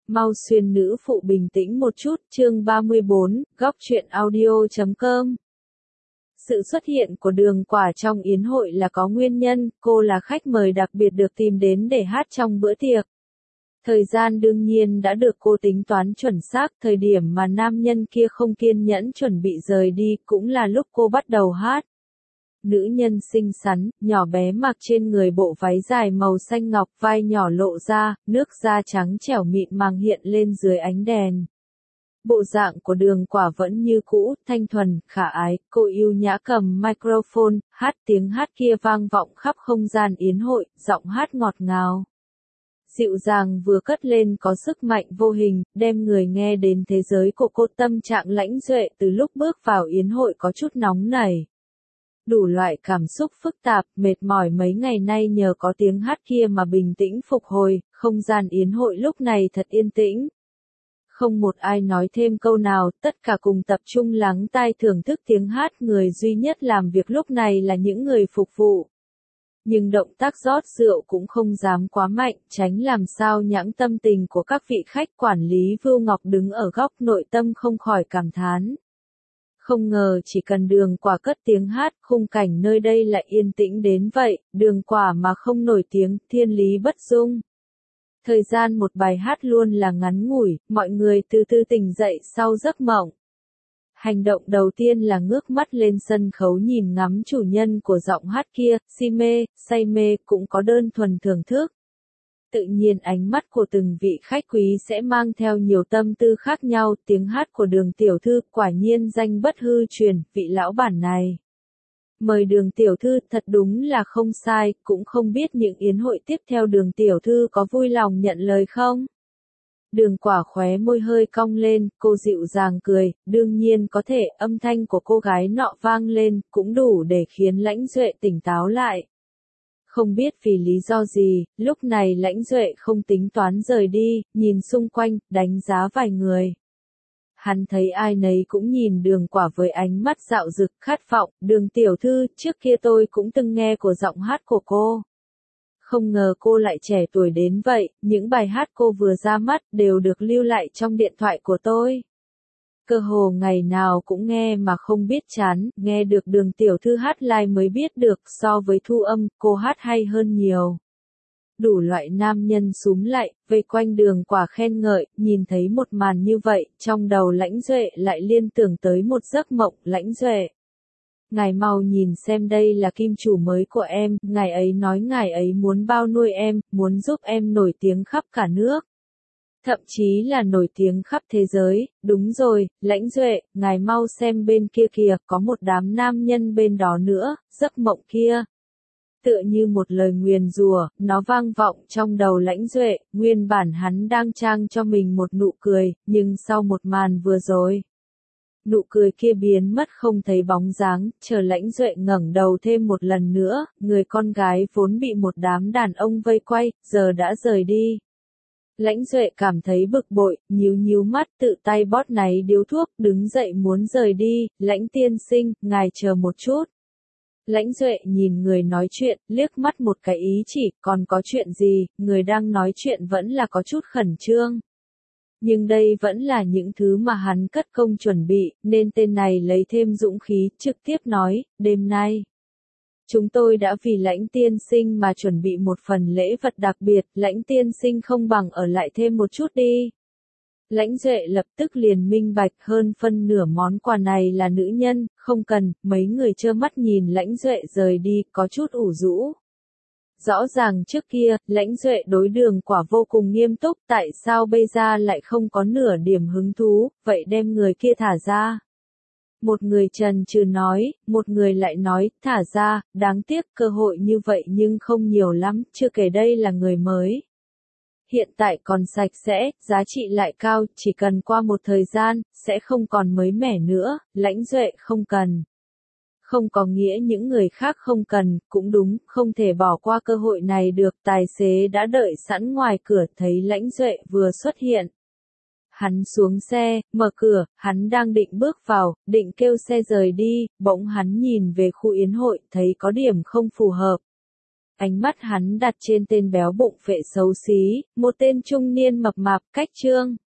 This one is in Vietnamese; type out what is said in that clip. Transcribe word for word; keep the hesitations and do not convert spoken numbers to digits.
Mau xuyên nữ phụ bình tĩnh một chút, chương ba mươi bốn, góc truyện audio chấm com. Sự xuất hiện của Đường Quả trong yến hội là có nguyên nhân, cô là khách mời đặc biệt được tìm đến để hát trong bữa tiệc. Thời gian đương nhiên đã được cô tính toán chuẩn xác, thời điểm mà nam nhân kia không kiên nhẫn chuẩn bị rời đi cũng là lúc cô bắt đầu hát. Nữ nhân xinh xắn, nhỏ bé mặc trên người bộ váy dài màu xanh ngọc, vai nhỏ lộ ra, nước da trắng trẻo mịn màng hiện lên dưới ánh đèn. Bộ dạng của Đường Quả vẫn như cũ, thanh thuần, khả ái, cô yêu nhã cầm microphone, hát tiếng hát kia vang vọng khắp không gian yến hội, giọng hát ngọt ngào. Dịu dàng vừa cất lên có sức mạnh vô hình, đem người nghe đến thế giới của cô. Tâm trạng Lãnh Duệ từ lúc bước vào yến hội có chút nóng nảy. Đủ loại cảm xúc phức tạp, mệt mỏi mấy ngày nay nhờ có tiếng hát kia mà bình tĩnh phục hồi, không gian yến hội lúc này thật yên tĩnh. Không một ai nói thêm câu nào, tất cả cùng tập trung lắng tai thưởng thức tiếng hát, người duy nhất làm việc lúc này là những người phục vụ. Nhưng động tác rót rượu cũng không dám quá mạnh, tránh làm sao nhãng tâm tình của các vị khách. Quản lý Vưu Ngọc đứng ở góc nội tâm không khỏi cảm thán. Không ngờ chỉ cần Đường Quả cất tiếng hát, khung cảnh nơi đây lại yên tĩnh đến vậy, Đường Quả mà không nổi tiếng, thiên lý bất dung. Thời gian một bài hát luôn là ngắn ngủi, mọi người từ từ tỉnh dậy sau giấc mộng. Hành động đầu tiên là ngước mắt lên sân khấu nhìn ngắm chủ nhân của giọng hát kia, si mê, say mê, cũng có đơn thuần thưởng thức. Tự nhiên ánh mắt của từng vị khách quý sẽ mang theo nhiều tâm tư khác nhau. Tiếng hát của Đường tiểu thư quả nhiên danh bất hư truyền, vị lão bản này mời Đường tiểu thư thật đúng là không sai, cũng không biết những yến hội tiếp theo Đường tiểu thư có vui lòng nhận lời không? Đường Quả khóe môi hơi cong lên, cô dịu dàng cười, đương nhiên có thể. Âm thanh của cô gái nọ vang lên, cũng đủ để khiến Lãnh Duệ tỉnh táo lại. Không biết vì lý do gì, lúc này Lãnh Duệ không tính toán rời đi, nhìn xung quanh, đánh giá vài người. Hắn thấy ai nấy cũng nhìn Đường Quả với ánh mắt dạo dực khát vọng. Đường tiểu thư, trước kia tôi cũng từng nghe của giọng hát của cô. Không ngờ cô lại trẻ tuổi đến vậy, những bài hát cô vừa ra mắt đều được lưu lại trong điện thoại của tôi. Cơ hồ ngày nào cũng nghe mà không biết chán, nghe được Đường tiểu thư hát live mới biết được, so với thu âm, cô hát hay hơn nhiều. Đủ loại nam nhân súm lại, vây quanh Đường Quả khen ngợi, nhìn thấy một màn như vậy, trong đầu Lãnh Duệ lại liên tưởng tới một giấc mộng. Lãnh Duệ, ngài mau nhìn xem, đây là kim chủ mới của em, ngài ấy nói ngài ấy muốn bao nuôi em, muốn giúp em nổi tiếng khắp cả nước. Thậm chí là nổi tiếng khắp thế giới. Đúng rồi, Lãnh Duệ, ngài mau xem bên kia kìa, có một đám nam nhân bên đó nữa, giấc mộng kia. Tựa như một lời nguyền rủa, nó vang vọng trong đầu Lãnh Duệ. Nguyên bản hắn đang trang cho mình một nụ cười, nhưng sau một màn vừa rồi, nụ cười kia biến mất không thấy bóng dáng. Chờ Lãnh Duệ ngẩng đầu thêm một lần nữa, người con gái vốn bị một đám đàn ông vây quay, giờ đã rời đi. Lãnh Duệ cảm thấy bực bội, nhíu nhíu mắt, tự tay bót náy điếu thuốc, đứng dậy muốn rời đi. Lãnh tiên sinh, ngài chờ một chút. Lãnh Duệ nhìn người nói chuyện, liếc mắt một cái ý chỉ, còn có chuyện gì? Người đang nói chuyện vẫn là có chút khẩn trương. Nhưng đây vẫn là những thứ mà hắn cất công chuẩn bị, nên tên này lấy thêm dũng khí, trực tiếp nói, đêm nay chúng tôi đã vì Lãnh tiên sinh mà chuẩn bị một phần lễ vật đặc biệt, Lãnh tiên sinh không bằng ở lại thêm một chút đi. Lãnh Duệ lập tức liền minh bạch, hơn phân nửa món quà này là nữ nhân, không cần. Mấy người trơ mắt nhìn Lãnh Duệ rời đi, có chút ủ rũ. Rõ ràng trước kia, Lãnh Duệ đối Đường Quả vô cùng nghiêm túc, tại sao bây giờ lại không có nửa điểm hứng thú, vậy đem người kia thả ra. Một người chần chừ nói, một người lại nói, thả ra, đáng tiếc cơ hội như vậy nhưng không nhiều lắm, chưa kể đây là người mới. Hiện tại còn sạch sẽ, giá trị lại cao, chỉ cần qua một thời gian, sẽ không còn mới mẻ nữa. Lãnh Duệ không cần. Không có nghĩa những người khác không cần, cũng đúng, không thể bỏ qua cơ hội này được. Tài xế đã đợi sẵn ngoài cửa, thấy Lãnh Duệ vừa xuất hiện. Hắn xuống xe, mở cửa, hắn đang định bước vào, định kêu xe rời đi, bỗng hắn nhìn về khu yến hội, thấy có điểm không phù hợp. ánh mắt hắn đặt trên tên béo bụng phệ xấu xí, một tên trung niên mập mạp, cách Trương